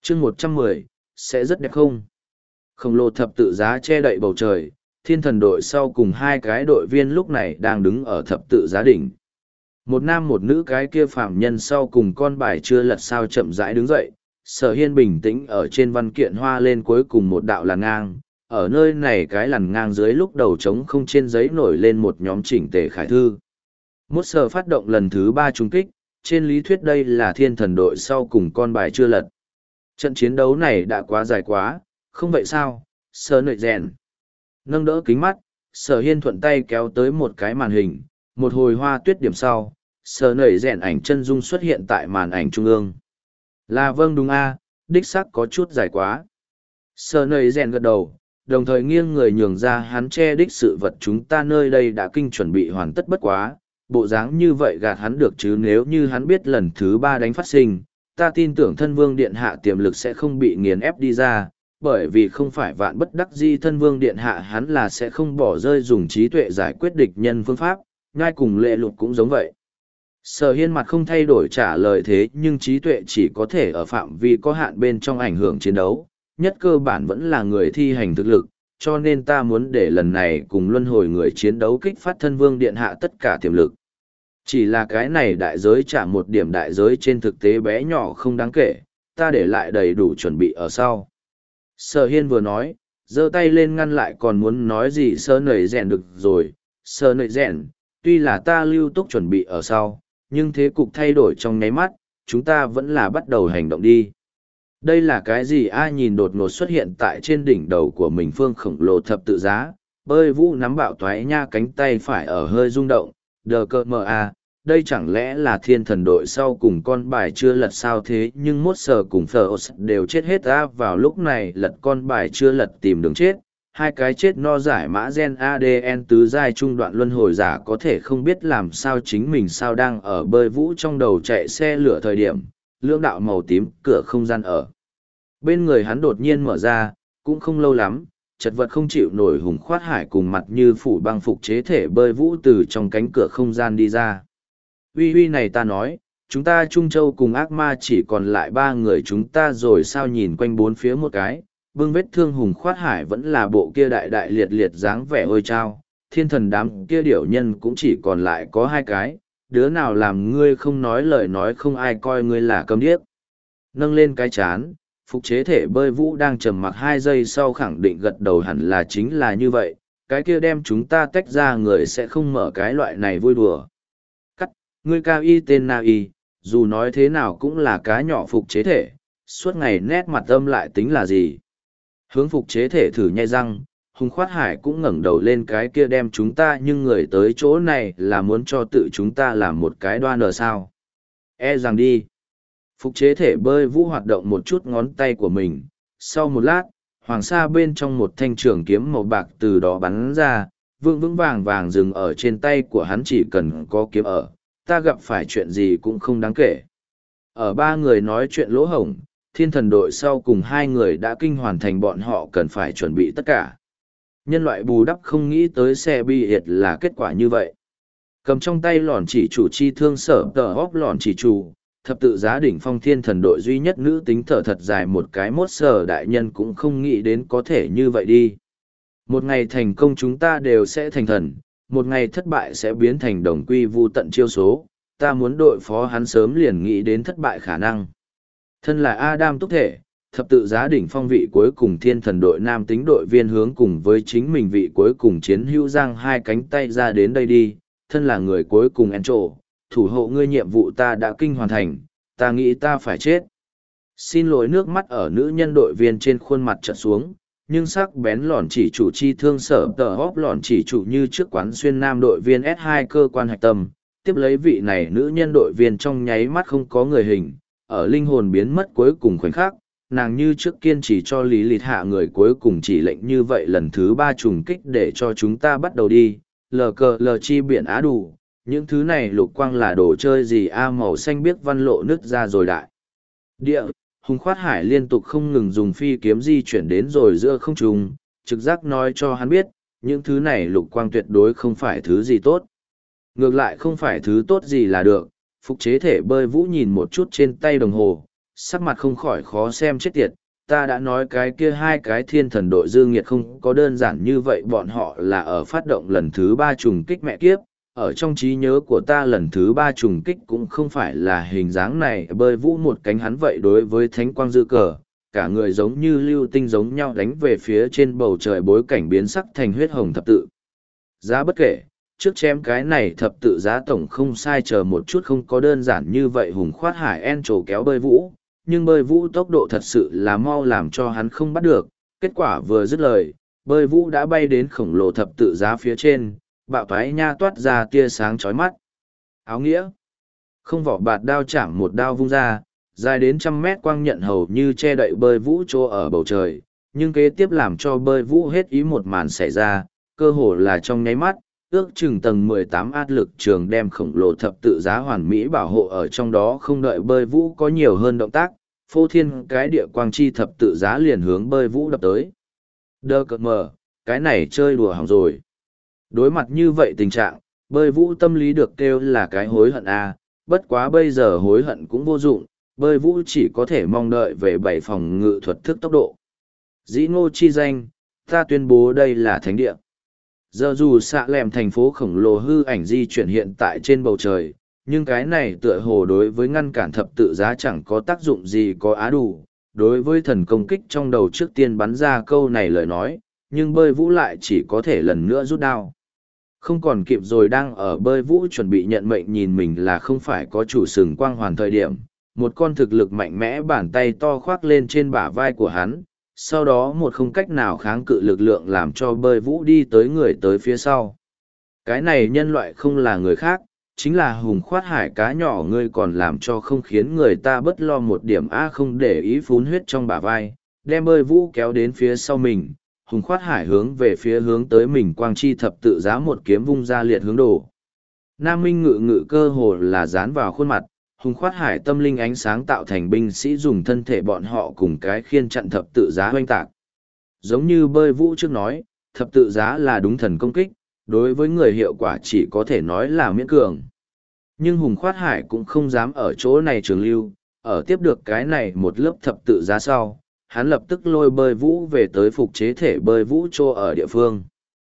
chương 110, sẽ rất đẹp không? Khổng lồ thập tự giá che đậy bầu trời, thiên thần đội sau cùng hai cái đội viên lúc này đang đứng ở thập tự giá đỉnh. Một nam một nữ, cái kia phạm nhân sau cùng con bài chưa lật sao chậm rãi đứng dậy. Sở Hiên bình tĩnh ở trên văn kiện hoa lên cuối cùng một đạo làn ngang. Ở nơi này cái làn ngang dưới lúc đầu trống không trên giấy nổi lên một nhóm chỉnh tề khải thư. Mốt sở phát động lần thứ 3 trúng kích, trên lý thuyết đây là thiên thần đội sau cùng con bài chưa lật. Trận chiến đấu này đã quá dài quá, không vậy sao? Sở Nội Rèn nâng đỡ kính mắt, Sở Hiên thuận tay kéo tới một cái màn hình, một hồi hoa tuyết điểm sau, Sở Nội Rèn ảnh chân dung xuất hiện tại màn ảnh trung ương. Là vâng đúng a, đích xác có chút dài quá. Sở Nội Rèn gật đầu, đồng thời nghiêng người nhường ra hắn che đích sự vật chúng ta nơi đây đã kinh chuẩn bị hoàn tất bất quá, bộ dáng như vậy gạt hắn được chứ nếu như hắn biết lần thứ 3 đánh phát sinh, ta tin tưởng thân vương điện hạ tiềm lực sẽ không bị nghiền ép đi ra, bởi vì không phải vạn bất đắc di thân vương điện hạ hắn là sẽ không bỏ rơi dùng trí tuệ giải quyết địch nhân phương pháp, ngay cùng lệ lục cũng giống vậy. Sở Hiên mặt không thay đổi trả lời thế nhưng trí tuệ chỉ có thể ở phạm vi có hạn bên trong ảnh hưởng chiến đấu, nhất cơ bản vẫn là người thi hành thực lực, cho nên ta muốn để lần này cùng luân hồi người chiến đấu kích phát thân vương điện hạ tất cả tiềm lực. Chỉ là cái này đại giới trả một điểm đại giới trên thực tế bé nhỏ không đáng kể, ta để lại đầy đủ chuẩn bị ở sau. Sở Hiên vừa nói, giơ tay lên ngăn lại còn muốn nói gì Sở Nội Rèn được rồi. Sở Nội Rèn, tuy là ta lưu túc chuẩn bị ở sau, nhưng thế cục thay đổi trong nháy mắt, chúng ta vẫn là bắt đầu hành động đi. Đây là cái gì ai nhìn đột ngột xuất hiện tại trên đỉnh đầu của mình phương khổng lồ thập tự giá, bơi vũ nắm bạo toái nha cánh tay phải ở hơi rung động, đờ cơ mờ a, đây chẳng lẽ là thiên thần đội sau cùng con bài chưa lật sao thế nhưng mốt sờ cùng phờ đều chết hết ra vào lúc này lật con bài chưa lật tìm đường chết. Hai cái chết no giải mã gen ADN tứ giai trung đoạn luân hồi giả có thể không biết làm sao chính mình sao đang ở bơi vũ trong đầu chạy xe lửa thời điểm, lưỡng đạo màu tím cửa không gian ở. Bên người hắn đột nhiên mở ra, cũng không lâu lắm, chật vật không chịu nổi Hùng Khoát Hải cùng mặt như phủ băng phục chế thể bơi vũ từ trong cánh cửa không gian đi ra. Uy uy này ta nói, chúng ta Trung Châu cùng ác ma chỉ còn lại 3 người chúng ta rồi sao nhìn quanh bốn phía một cái, bưng vết thương Hùng Khoát Hải vẫn là bộ kia đại đại liệt liệt dáng vẻ ôi trao, thiên thần đám kia điểu nhân cũng chỉ còn lại có 2 cái, đứa nào làm ngươi không nói lời nói không ai coi ngươi là câm điếc. Nâng lên cái chán, phục chế thể bơi vũ đang trầm mặc 2 giây sau khẳng định gật đầu hẳn là chính là như vậy, cái kia đem chúng ta tách ra người sẽ không mở cái loại này vui đùa. Ngươi cao y tên na y, dù nói thế nào cũng là cá nhỏ phục chế thể, suốt ngày nét mặt âm lại tính là gì. Hướng phục chế thể thử nhai răng, Hùng Khoát Hải cũng ngẩng đầu lên cái kia đem chúng ta nhưng người tới chỗ này là muốn cho tự chúng ta làm một cái đoan ở sao. E rằng đi. Phục chế thể bơi vũ hoạt động một chút ngón tay của mình, sau một lát, hoàng sa bên trong một thanh trường kiếm màu bạc từ đó bắn ra, vững vững vàng vàng dừng ở trên tay của hắn chỉ cần có kiếm ở. Ta gặp phải chuyện gì cũng không đáng kể. Ở 3 người nói chuyện lỗ hổng, thiên thần đội sau cùng 2 người đã kinh hoàn thành bọn họ cần phải chuẩn bị tất cả. Nhân loại bù đắp không nghĩ tới xe bi hiệt là kết quả như vậy. Cầm trong tay lòn chỉ chủ chi thương sở tờ hóp lòn chỉ chủ, thập tự giá đỉnh phong thiên thần đội duy nhất nữ tính thở thật dài một cái mốt sở đại nhân cũng không nghĩ đến có thể như vậy đi. Một ngày thành công chúng ta đều sẽ thành thần. Một ngày thất bại sẽ biến thành đồng quy vu tận chiêu số, ta muốn đội phó hắn sớm liền nghĩ đến thất bại khả năng. Thân là Adam túc thể, thập tự giá đỉnh phong vị cuối cùng thiên thần đội nam tính đội viên hướng cùng với chính mình vị cuối cùng chiến hữu giang 2 cánh tay ra đến đây đi, thân là người cuối cùng Encho, thủ hộ ngươi nhiệm vụ ta đã kinh hoàn thành, ta nghĩ ta phải chết. Xin lỗi nước mắt ở nữ nhân đội viên trên khuôn mặt trợn xuống. Nhưng sắc bén lòn chỉ chủ chi thương sở tờ hóp lòn chỉ chủ như trước quán xuyên nam đội viên S2 cơ quan hạch tâm, tiếp lấy vị này nữ nhân đội viên trong nháy mắt không có người hình, ở linh hồn biến mất cuối cùng khoảnh khắc, nàng như trước kiên trì cho lý lịch hạ người cuối cùng chỉ lệnh như vậy lần thứ 3 trùng kích để cho chúng ta bắt đầu đi, lờ cờ lờ chi biển á đủ, những thứ này lục quang là đồ chơi gì a màu xanh biếc văn lộ nứt ra rồi đại. Địa, Hùng Khoát Hải liên tục không ngừng dùng phi kiếm di chuyển đến rồi giữa không trung, trực giác nói cho hắn biết, những thứ này lục quang tuyệt đối không phải thứ gì tốt. Ngược lại không phải thứ tốt gì là được, phục chế thể bơi vũ nhìn một chút trên tay đồng hồ, sắc mặt không khỏi khó xem chết tiệt. Ta đã nói cái kia hai cái thiên thần đội dư nghiệt không có đơn giản như vậy, bọn họ là ở phát động lần thứ 3 trùng kích mẹ kiếp. Ở trong trí nhớ của ta lần thứ 3 trùng kích cũng không phải là hình dáng này, bơi vũ một cánh hắn vậy đối với thánh quang dư cờ, cả người giống như lưu tinh giống nhau đánh về phía trên bầu trời, bối cảnh biến sắc thành huyết hồng thập tự giá. Bất kể trước chém cái này thập tự giá tổng không sai, chờ một chút không có đơn giản như vậy. Hùng khoát hải en trổ kéo bơi vũ, nhưng bơi vũ tốc độ thật sự là mau làm cho hắn không bắt được. Kết quả vừa dứt lời, bơi vũ đã bay đến khổng lồ thập tự giá phía trên, bạo toái nha toát ra tia sáng chói mắt. Áo nghĩa không, vỏ bạt đao chạm một đao vung ra, dài đến 100 mét quang nhận hầu như che đậy bơi vũ chỗ ở bầu trời. Nhưng kế tiếp làm cho bơi vũ hết ý một màn xảy ra, cơ hồ là trong nháy mắt, ước chừng tầng 18 áp lực trường đem khổng lồ thập tự giá hoàn mỹ bảo hộ ở trong đó. Không đợi bơi vũ có nhiều hơn động tác, phô thiên cái địa quang chi thập tự giá liền hướng bơi vũ đập tới. Đơ cợt mờ, cái này chơi đùa hỏng rồi. Đối mặt như vậy tình trạng, bơi vũ tâm lý được kêu là cái hối hận a. Bất quá bây giờ hối hận cũng vô dụng, bơi vũ chỉ có thể mong đợi về 7 phòng ngự thuật thức tốc độ. Dĩ ngô chi danh, ta tuyên bố đây là thánh địa. Giờ dù xạ lẹm thành phố khổng lồ hư ảnh di chuyển hiện tại trên bầu trời, nhưng cái này tựa hồ đối với ngăn cản thập tự giá chẳng có tác dụng gì có á đủ. Đối với thần công kích trong đầu trước tiên bắn ra câu này lời nói, nhưng bơi vũ lại chỉ có thể lần nữa rút đao. Không còn kịp rồi, đang ở bơi vũ chuẩn bị nhận mệnh nhìn mình là không phải có chủ sừng quang hoàn thời điểm, một con thực lực mạnh mẽ bàn tay to khoác lên trên bả vai của hắn, sau đó một không cách nào kháng cự lực lượng làm cho bơi vũ đi tới người tới phía sau. Cái này nhân loại không là người khác, chính là Hùng khoát hải cá nhỏ. Ngươi còn làm cho không khiến người ta bất lo một điểm a. Không để ý phún huyết trong bả vai, đem bơi vũ kéo đến phía sau mình. Hùng khoát hải hướng về phía hướng tới mình quang chi thập tự giá một kiếm vung ra liệt hướng đổ. Nam Minh ngự ngự cơ hồ là dán vào khuôn mặt. Hùng khoát hải tâm linh ánh sáng tạo thành binh sĩ dùng thân thể bọn họ cùng cái khiên chặn thập tự giá hoanh tạc. Giống như bơi vũ trước nói, thập tự giá là đúng thần công kích, đối với người hiệu quả chỉ có thể nói là miễn cường. Nhưng Hùng khoát hải cũng không dám ở chỗ này trường lưu, ở tiếp được cái này một lớp thập tự giá sau, hắn lập tức lôi bơi vũ về tới phục chế thể bơi vũ chỗ ở địa phương.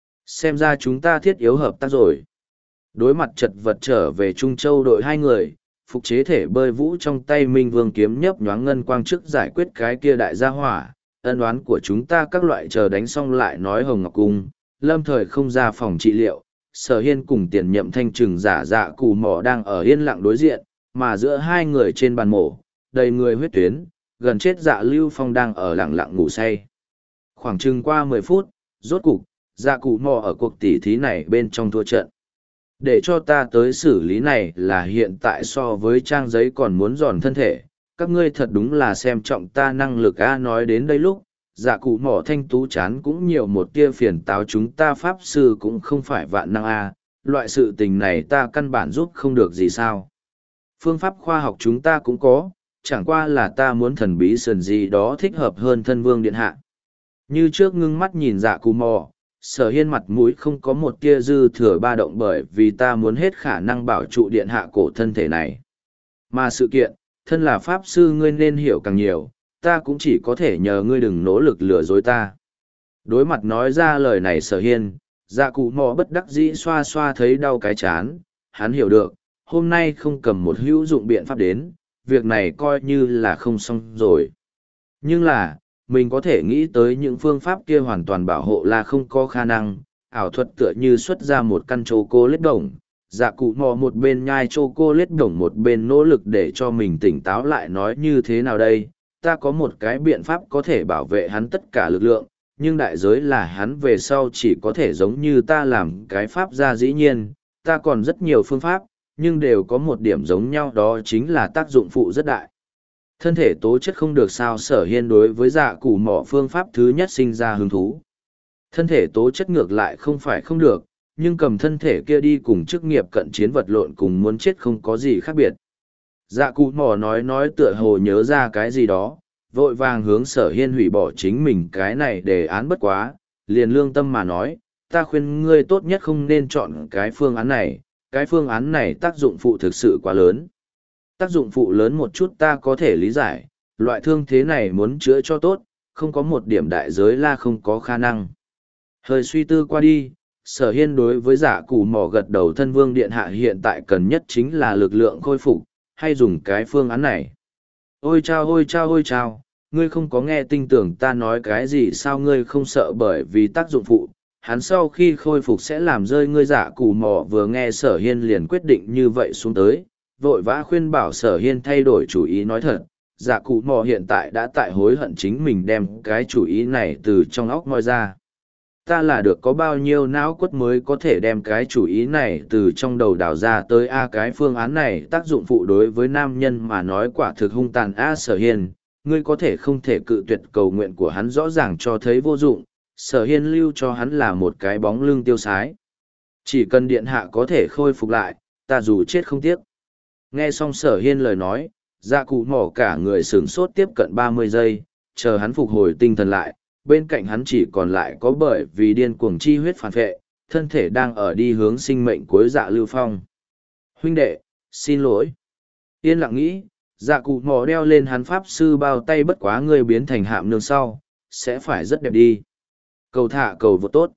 Xem ra chúng ta thiết yếu hợp tác rồi. Đối mặt chật vật trở về Trung Châu đội hai người, phục chế thể bơi vũ trong tay Minh Vương kiếm nhấp nhoáng ngân quang trước giải quyết cái kia đại gia hỏa. Ân oán của chúng ta các loại chờ đánh xong lại nói. Hồng Ngọc Cung, lâm thời không ra phòng trị liệu. Sở Hiên cùng tiền nhậm thanh trừng giả dạ cù mỏ đang ở yên lặng đối diện, mà giữa hai người trên bàn mổ, đầy người huyết tuyến, gần chết dạ Lưu Phong đang ở lặng lặng ngủ say. Khoảng chừng qua 10 phút, rốt cục, dạ cụ mò ở cuộc tỉ thí này bên trong thua trận. Để cho ta tới xử lý này là hiện tại so với trang giấy còn muốn giòn thân thể, các ngươi thật đúng là xem trọng ta năng lực a. Nói đến đây lúc, dạ cụ mỏ thanh tú chán cũng nhiều một tia phiền táo. Chúng ta pháp sư cũng không phải vạn năng a, loại sự tình này ta căn bản giúp không được gì sao. Phương pháp khoa học chúng ta cũng có, chẳng qua là ta muốn thần bí sườn gì đó thích hợp hơn thân vương điện hạ. Như trước ngưng mắt nhìn dạ cụ mò, Sở Hiên mặt mũi không có một tia dư thừa ba động, bởi vì ta muốn hết khả năng bảo trụ điện hạ cổ thân thể này. Mà sự kiện, thân là pháp sư ngươi nên hiểu càng nhiều, ta cũng chỉ có thể nhờ ngươi đừng nỗ lực lừa dối ta. Đối mặt nói ra lời này Sở Hiên, dạ cụ mò bất đắc dĩ xoa xoa thấy đau cái chán, hắn hiểu được, hôm nay không cầm một hữu dụng biện pháp đến, việc này coi như là không xong rồi. Nhưng là, mình có thể nghĩ tới những phương pháp kia hoàn toàn bảo hộ là không có khả năng. Ảo thuật tựa như xuất ra một căn chocolate đồng, dạ cụ mò một bên nhai chocolate đồng một bên nỗ lực để cho mình tỉnh táo lại. Nói như thế nào đây, ta có một cái biện pháp có thể bảo vệ hắn tất cả lực lượng, nhưng đại giới là hắn về sau chỉ có thể giống như ta làm cái pháp ra. Dĩ nhiên, ta còn rất nhiều phương pháp, nhưng đều có một điểm giống nhau, đó chính là tác dụng phụ rất đại. Thân thể tố chất không được sao. Sở Hiên đối với dạ cụ mỏ phương pháp thứ nhất sinh ra hứng thú. Thân thể tố chất ngược lại không phải không được, nhưng cầm thân thể kia đi cùng chức nghiệp cận chiến vật lộn cùng muốn chết không có gì khác biệt. Dạ cụ mỏ nói tựa hồ nhớ ra cái gì đó, vội vàng hướng Sở Hiên hủy bỏ chính mình cái này đề án. Bất quá, liền lương tâm mà nói, ta khuyên ngươi tốt nhất không nên chọn cái phương án này, cái phương án này tác dụng phụ thực sự quá lớn. Tác dụng phụ lớn một chút ta có thể lý giải, loại thương thế này muốn chữa cho tốt, không có một điểm đại giới là không có khả năng. Hơi suy tư qua đi, Sở Hiên đối với Dạ Cụ Mỏ gật đầu, thân vương điện hạ hiện tại cần nhất chính là lực lượng khôi phục, hay dùng cái phương án này. Ôi chao ôi chao ôi chao, ngươi không có nghe tinh tưởng ta nói cái gì sao, ngươi không sợ bởi vì tác dụng phụ, hắn sau khi khôi phục sẽ làm rơi ngươi. Dạ Cụ Mỏ vừa nghe Sở Hiên liền quyết định như vậy xuống tới, vội vã khuyên bảo Sở Hiên thay đổi chủ ý. Nói thật, Dạ Cụ Mỏ hiện tại đã tại hối hận chính mình đem cái chủ ý này từ trong óc moi ra. Ta là được có bao nhiêu não quất mới có thể đem cái chủ ý này từ trong đầu đào ra tới cái phương án này tác dụng phụ đối với nam nhân mà nói quả thực hung tàn. Sở Hiên, ngươi có thể không thể cự tuyệt cầu nguyện của hắn rõ ràng cho thấy vô dụng, Sở Hiên lưu cho hắn là một cái bóng lưng tiêu sái. Chỉ cần điện hạ có thể khôi phục lại, ta dù chết không tiếc. Nghe xong Sở Hiên lời nói, Dạ Cụ Mỏ cả người sửng sốt tiếp cận 30 giây, chờ hắn phục hồi tinh thần lại, bên cạnh hắn chỉ còn lại có bởi vì điên cuồng chi huyết phản vệ, thân thể đang ở đi hướng sinh mệnh cuối Dạ Lưu Phong. Huynh đệ, xin lỗi. Yên lặng nghĩ, Dạ Cụ Mỏ đeo lên hắn pháp sư bao tay, bất quá ngươi biến thành hạm nương sau, sẽ phải rất đẹp đi. Cầu thả cầu vô tốt.